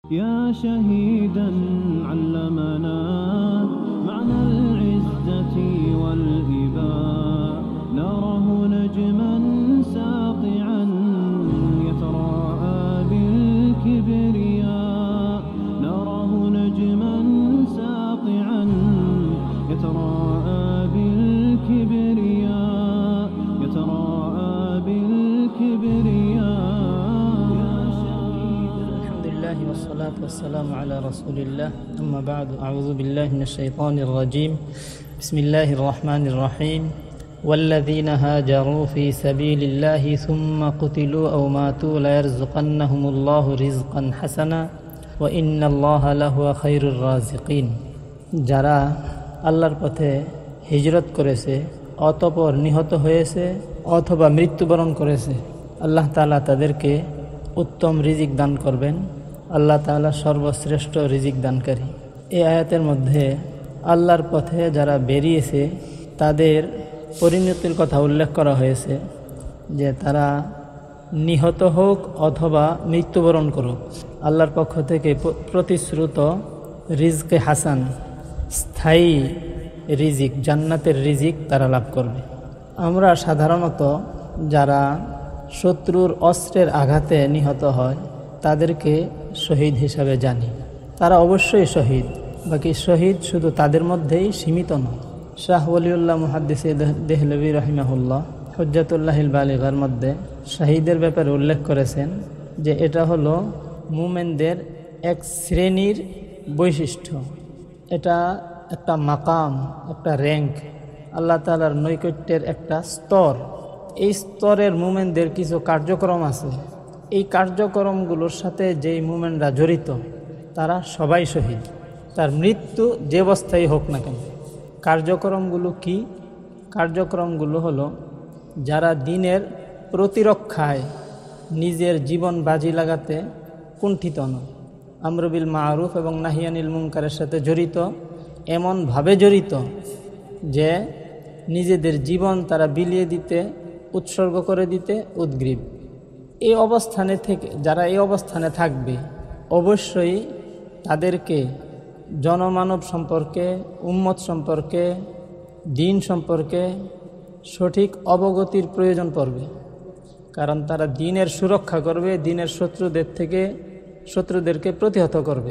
يا شهيدا علمنا معنى العزة والإباء نراه نجما ساطعا يتراءى بالكبرياء نراه نجما ساطعا يتراءى بالكبرياء يتراءى بالكبرياء والصلاة والسلام على رسول الله أما بعد أعوذ بالله من الشيطان الرجيم بسم الله الرحمن الرحيم والذين هاجروا في سبيل الله ثم قتلوا أو ماتوا ليرزقنهم الله رزقا حسنا وإن الله لهو خير الرازقين যারা আল্লাহর পথে হিজরত করেছে অতঃপর নিহত হয়েছে অথবা মৃত্যুবরণ করেছে আল্লাহ তাআলা তাদেরকে উত্তম রিজিক দান করবেন আল্লাহ তাআলা সর্বশ্রেষ্ঠ রিজিক দানকারী। এই আয়াতের মধ্যে আল্লাহর পথে যারা বেরিয়েছে তাদের পরিণতির কথা উল্লেখ করা হয়েছে যে তারা নিহত হোক অথবা মৃত্যুবরণ করুক আল্লাহর পক্ষ থেকে প্রতিশ্রুত রিজকে হাসান স্থায়ী রিজিক জান্নাতের রিজিক তারা লাভ করবে। আমরা সাধারণত যারা শত্রুর অস্ত্রের আঘাতে নিহত হয় তাদেরকে শহীদ হিসাবে জানি, তারা অবশ্যই শহীদ, বাকি শহীদ শুধু তাদের মধ্যেই সীমিত নয়। শাহ ওলিউল্লাহ মুহাদ্দিস দেহলভী রহিমাহুল্লাহ হুজ্জাতুল্লাহিল বালিগার মধ্যে শহীদের ব্যাপারে উল্লেখ করেছেন যে এটা হলো মুমিনদের এক শ্রেণীর বৈশিষ্ট্য, এটা একটা মাকাম, একটা র্যাঙ্ক, আল্লাহ তাআলার নৈকট্যের একটা স্তর। এই স্তরের মুমিনদের কিছু কার্যক্রম আছে, এই কার্যক্রমগুলোর সাথে যেই মুমিনরা জড়িত তারা সবাই শহীদ, তার মৃত্যু যে অবস্থায় হোক না কেন। কার্যক্রমগুলো কি? কার্যক্রমগুলো হলো যারা দিনের প্রতিরক্ষায় নিজের জীবন বাজি লাগাতে কুণ্ঠিত নয়, আমর বিল মারুফ এবং নাহি আনিল মুনকারের সাথে জড়িত, এমনভাবে জড়িত যে নিজেদের জীবন তারা বিলিয়ে দিতে উৎসর্গ করে দিতে উদ্গ্রীব। এই অবস্থানে থেকে যারা এই অবস্থানে থাকবে অবশ্যই তাদেরকে জনমানব সম্পর্কে, উম্মত সম্পর্কে, দিন সম্পর্কে সঠিক অবগতির প্রয়োজন পড়বে, কারণ তারা দিনের সুরক্ষা করবে, দিনের শত্রুদেরকে প্রতিহত করবে।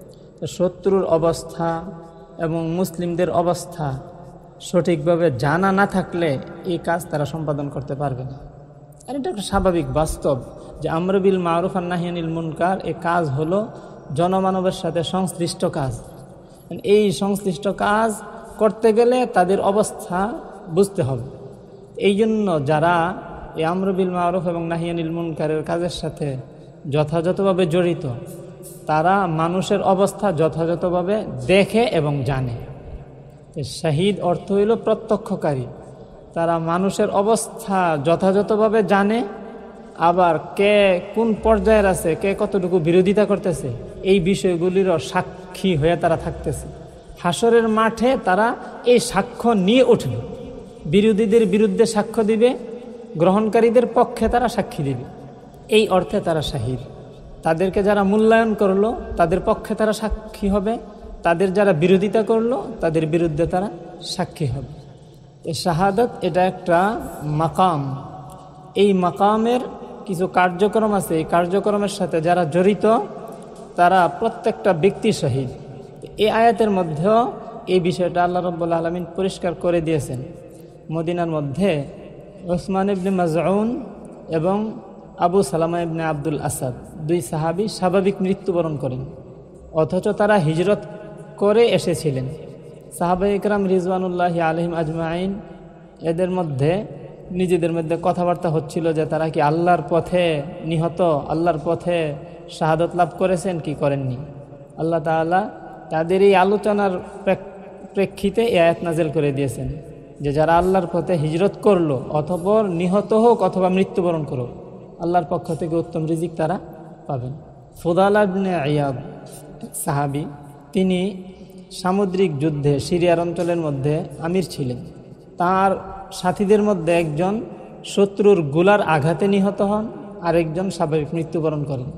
শত্রুর অবস্থা এবং মুসলিমদের অবস্থা সঠিকভাবে জানা না থাকলে এই কাজ তারা সম্পাদন করতে পারবে না। আর এটা একটা স্বাভাবিক বাস্তব যে আমর বিল মারুফ আর নাহি আনিল মুনকার এই কাজ হলো জনমানবের সাথে সংশ্লিষ্ট কাজ। এই সংশ্লিষ্ট কাজ করতে গেলে তাদের অবস্থা বুঝতে হবে। এই জন্য যারা এই আমর বিল মারুফ এবং নাহি আনিল মুনকারের কাজের সাথে যথাযথভাবে জড়িত তারা মানুষের অবস্থা যথাযথভাবে দেখে এবং জানে। শহীদ অর্থ হইল প্রত্যক্ষকারী, তারা মানুষের অবস্থা যথাযথভাবে জানে, আবার কে কোন পর্যায়ের আছে, কে কতটুকু বিরোধিতা করতেছে এই বিষয়গুলিরও সাক্ষী হয়ে তারা থাকতেছে। হাসরের মাঠে তারা এই সাক্ষ্য নিয়ে উঠবে, বিরোধীদের বিরুদ্ধে সাক্ষ্য দিবে, গ্রহণকারীদের পক্ষে তারা সাক্ষী দিবে। এই অর্থে তারা শহীদ। তাদেরকে যারা মূল্যায়ন করলো তাদের পক্ষে তারা সাক্ষী হবে, তাদের যারা বিরোধিতা করলো তাদের বিরুদ্ধে তারা সাক্ষী হবে। এই শাহাদাত এটা একটা মাকাম, এই মাকামের কিছু কার্যক্রম আছে, এই কার্যক্রমের সাথে যারা জড়িত তারা প্রত্যেকটা ব্যক্তি শহীদ। এই আয়াতের মধ্যেও এই বিষয়টা আল্লাহ রাব্বুল আলামিন পরিষ্কার করে দিয়েছেন। মদিনার মধ্যে ওসমান ইবনে মাজউন এবং আবু সালামা ইবনে আব্দুল আসাদ দুই সাহাবী স্বাভাবিক মৃত্যুবরণ করেন, অথচ তারা হিজরত করে এসেছিলেন। সাহাবায়ে ইকরাম রিজওয়ানুল্লাহি আলাইহিম আজমাইন এদের মধ্যে নিজেদের মধ্যে কথাবার্তা হচ্ছিল যে তারা কি আল্লাহর পথে নিহত, আল্লাহর পথে শাহাদত লাভ করেছেন কি করেননি। আল্লাহ তাআলা তাদের এই আলোচনার প্রেক্ষিতে এই আয়াত নাযিল করে দিয়েছেন যে যারা আল্লাহর পথে হিজরত করলো অথবা নিহত হোক অথবা মৃত্যুবরণ করুক আল্লাহর পক্ষ থেকে উত্তম রিজিক তারা পাবেন। ফুদালা ইবনে ইয়াদ সাহাবী, তিনি সামুদ্রিক যুদ্ধে সিরিয়ার অঞ্চলের মধ্যে আমির ছিলেন। তার সাথীদের মধ্যে একজন শত্রুর গোলার আঘাতে নিহত হন, আরেকজন স্বাভাবিক মৃত্যুবরণ করেন।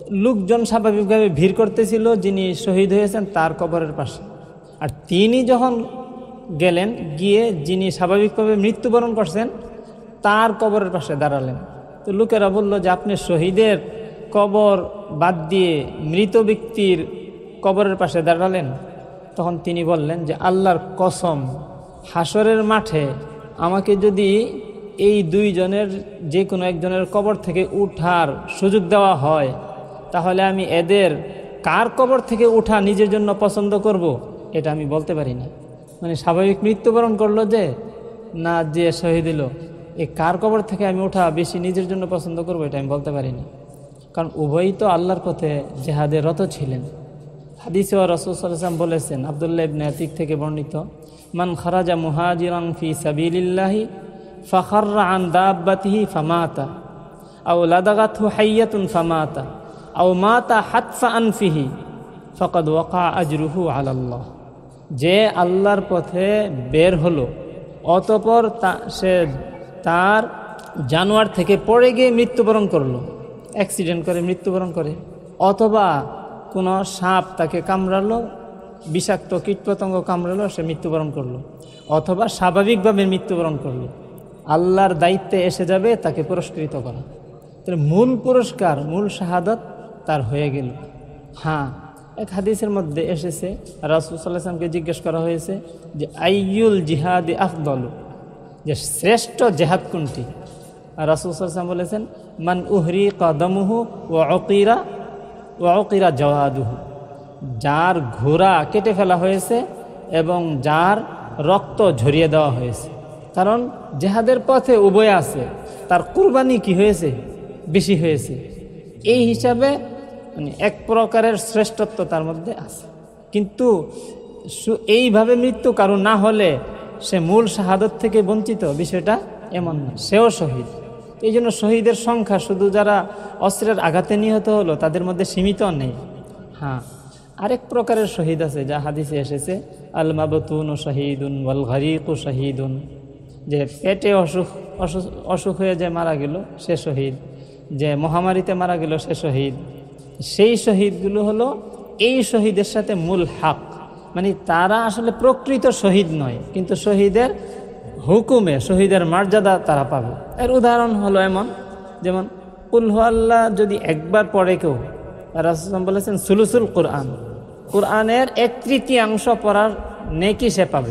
লোকজন স্বাভাবিকভাবে ভিড় করতেছিল যিনি শহীদ হয়েছেন তার কবরের পাশে। আর তিনি যখন গেলেন, গিয়ে যিনি স্বাভাবিকভাবে মৃত্যুবরণ করছেন তার কবরের পাশে দাঁড়ালেন। তো লোকেরা বলল যে আপনি শহীদের কবর বাদ দিয়ে মৃত ব্যক্তির কবরের পাশে দাঁড়ালেন। তখন তিনি বললেন যে আল্লাহর কসম, হাসরের মাঠে আমাকে যদি এই দুইজনের যে কোনো একজনের কবর থেকে উঠার সুযোগ দেওয়া হয়, তাহলে আমি এদের কার কবর থেকে উঠা নিজের জন্য পছন্দ করব এটা আমি বলতে পারি না। মানে স্বাভাবিক মৃত্যুবরণ করলো যে না, যে শহীদ দিল, এই কার কবর থেকে আমি উঠা বেশি নিজের জন্য পছন্দ করব এটা আমি বলতে পারি না। কারণ উভয়ই তো আল্লাহর পথে জেহাদে রত ছিলেন। হাদিসে রাসূল সাল্লাল্লাহু আলাইহি ওয়াসাল্লাম বলেছেন, আব্দুল্লাহ ইবনে আতিক থেকে বর্ণিত, মান খারাজা মুহাজিরান ফি সাবিলিল্লাহি ফাখাররা আন দাব্বাতিহি ফামাতা আও লাদাগাতহু হাইয়াতুন ফামাতা আও মাতা হাতফা আনফিহি ফাকাদ ওয়াকা আজরুহু আলাল্লাহ। যে আল্লাহর পথে বের হলো, অতঃপর সে তার জানোয়ার থেকে পড়ে গিয়ে মৃত্যুবরণ করলো, অ্যাক্সিডেন্ট করে মৃত্যুবরণ করে, অথবা কোনো সাপ তাকে কামড়ালো, বিষাক্ত কীটপতঙ্গ কামড়ালো, সে মৃত্যুবরণ করলো, অথবা স্বাভাবিকভাবে মৃত্যুবরণ করলো, আল্লাহর দায়িত্বে এসে যাবে তাকে পুরস্কৃত করা। তাহলে মূল পুরস্কার, মূল শাহাদাত তার হয়ে গেল। হ্যাঁ, এক হাদিসের মধ্যে এসেছে, রাসূল সাল্লাল্লাহু আলাইহি ওয়াসাল্লামকে জিজ্ঞেস করা হয়েছে যে আইয়ুল জিহাদি আফদলু, যে শ্রেষ্ঠ জেহাদ কোনটি? আর রাসূল সাল্লাল্লাহু আলাইহি ওয়াসাল্লাম বলেছেন, মান উহরিকা দামুহু ওয়া উকিরা জাওয়াদুহু, যার ঘোড়া কেটে ফেলা হয়েছে এবং যার রক্ত ঝরিয়ে দেওয়া হয়েছে। কারণ জেহাদের পথে উভয় আছে, তার কুরবানি কি হয়েছে? বেশি হয়েছে। এই হিসাবে মানে এক প্রকারের শ্রেষ্ঠত্ব তার মধ্যে আছে। কিন্তু এইভাবে মৃত্যু কারো না হলে সে মূল শাহাদত থেকে বঞ্চিত, বিষয়টা এমন না, সেও শহীদ। এই জন্য শহীদের সংখ্যা শুধু যারা অস্ত্রের আঘাতে নিহত হলো তাদের মধ্যে সীমিত নেই। হ্যাঁ, আরেক প্রকারের শহীদ আছে যা হাদিসে এসেছে, আল মাবতুন শহীদুন ওয়াল গরিকু শহীদুন, যে পেটে অসুখ হয়ে যে মারা গেল সে শহীদ, যে মহামারীতে মারা গেল সে শহীদ। সেই শহীদগুলো হলো এই শহীদের সাথে মূল হক, মানে তারা আসলে প্রকৃত শহীদ নয়, কিন্তু শহীদের হুকুমে শহীদের মর্যাদা তারা পাবে। এর উদাহরণ হলো এমন, যেমন কুল হু আল্লাহ যদি একবার পড়ে কেউ, রাসূল বলেছেন সুলুসুল কোরআন, কোরআনের 1/3 পড়ার নেকি সে পাবে।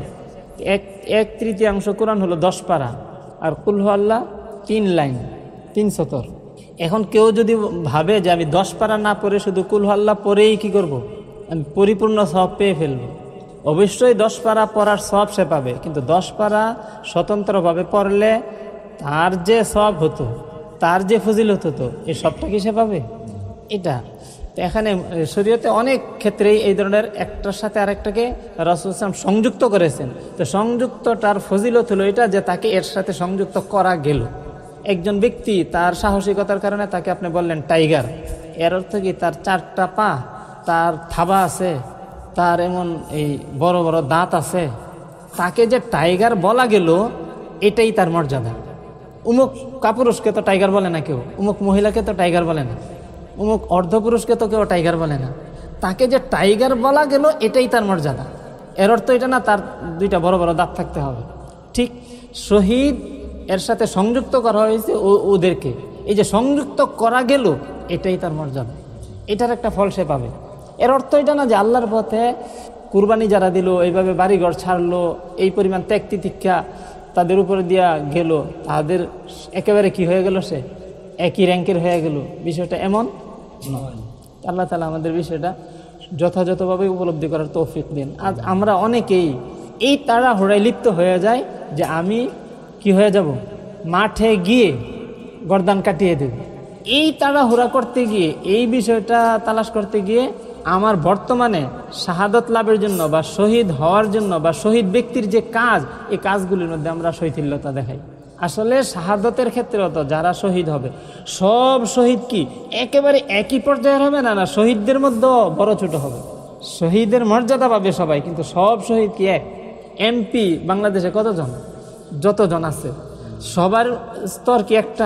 1/3 কোরআন হলো 10 পারা, আর কুল হু আল্লাহ 3 লাইন 3 সতর। এখন কেউ যদি ভাবে যে আমি 10 পারা না পড়ে শুধু কুল হু আল্লাহ পড়েই কি করব, আমি পরিপূর্ণ সওয়াব পেয়ে ফেলবো, অবশ্যই 10 পারা পড়ার সওয়াব সে পাবে, কিন্তু 10 পারা স্বতন্ত্রভাবে পড়লে তার যে সওয়াব হতো, তার যে ফজিলত হতো, এই সবটা কি সে পাবে? এটা তো এখানে শরীয়তে অনেক ক্ষেত্রেই এই ধরনের একটার সাথে আরেকটাকে রাসূল সাল্লাল্লাহু আলাইহি ওয়াসাল্লাম সংযুক্ত করেছেন। তো সংযুক্তটার ফজিলত হলো এটা যে তাকে এর সাথে সংযুক্ত করা গেল। একজন ব্যক্তি তার সাহসিকতার কারণে তাকে আপনি বললেন টাইগার, এর অর্থ কি তার 4টা পা, তার থাবা আছে, তার এমন এই বড় বড় দাঁত আছে, তাকে যে টাইগার বলা গেল এটাই তার মর্যাদা। উমুক কাপুরুষকে তো টাইগার বলে না কেউ, উমুক মহিলাকে তো টাইগার বলে না, উমুক অর্ধপুরুষকে তো কেউ টাইগার বলে না, তাকে যে টাইগার বলা গেল এটাই তার মর্যাদা। এর অর্থ এটা না তার 2টা বড় বড় দাঁত থাকতে হবে। ঠিক শহীদ এর সাথে সংযুক্ত করা হয়েছে ওদেরকে, এই যে সংযুক্ত করা গেল এটাই তার মর্যাদা, এটার একটা ফল সে পাবে। এর অর্থ এটা না যে আল্লাহর পথে কুরবানি যারা দিল, এইভাবে বাড়িঘর ছাড়লো, এই পরিমাণ ত্যাগ তিতিক্ষা তাদের উপরে দিয়া গেল, তাদের একেবারে কি হয়ে গেল, সে একই র্যাঙ্কের হয়ে গেল, বিষয়টা এমন নয়। আল্লাহ তাআলা আমাদের বিষয়টা যথাযথভাবে উপলব্ধি করার তৌফিক দিন। আজ আমরা অনেকেই এই তাড়াহুড়ায় লিপ্ত হয়ে যায় যে আমি কি হয়ে যাব, মাঠে গিয়ে গর্দান কাটিয়ে দেব। এই তাড়াহুড়া করতে গিয়ে, এই বিষয়টা তালাশ করতে গিয়ে আমার বর্তমানে শাহাদত লাভের জন্য বা শহীদ হওয়ার জন্য বা শহীদ ব্যক্তির যে কাজ, এই কাজগুলির মধ্যে আমরা শৈথিল্যতা দেখাই। আসলে শাহাদতের ক্ষেত্রেও তো যারা শহীদ হবে সব শহীদ কি একেবারে একই পর্যায়ের হবে না, না শহীদদের মধ্যেও বড় ছোট হবে, শহীদের মর্যাদা পাবে সবাই, কিন্তু সব শহীদ কি এক? এমপি বাংলাদেশে কতজন, যতজন আছে সবার স্তর কি একটা?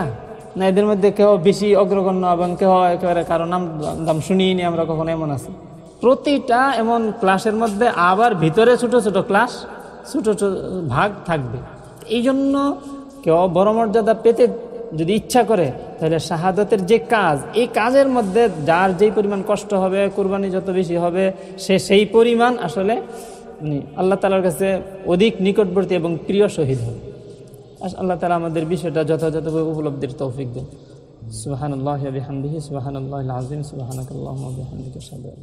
না এদের মধ্যে কেউ বেশি অগ্রগণ্য এবং কেউ একেবারে কারো নাম দাম শুনিনি আমরা কখনো, এমন আছে? প্রতিটা এমন ক্লাসের মধ্যে আবার ভিতরে ছোট ছোট ক্লাস, ছোট ছোট ভাগ থাকবে। এই জন্য কেউ বড় মর্যাদা পেতে যদি ইচ্ছা করে, তাহলে শাহাদাতের যে কাজ, এই কাজের মধ্যে যার যেই পরিমাণ কষ্ট হবে, কুরবানি যত বেশি হবে, সে সেই পরিমাণ আসলে আল্লাহ তাআলার কাছে অধিক নিকটবর্তী এবং প্রিয় শহীদ হবে। আল্লাহ তাআলা আমাদের বিষয়টা যথাযথভাবে উপলব্ধির তৌফিক দেন। সুবহানাল্লাহি ওয়া বিহামদিহি, সুবহানাল্লাহিল আযীম, সুবহানাকাল্লাহুম্মা ওয়া বিহামদিকা, আশহাদু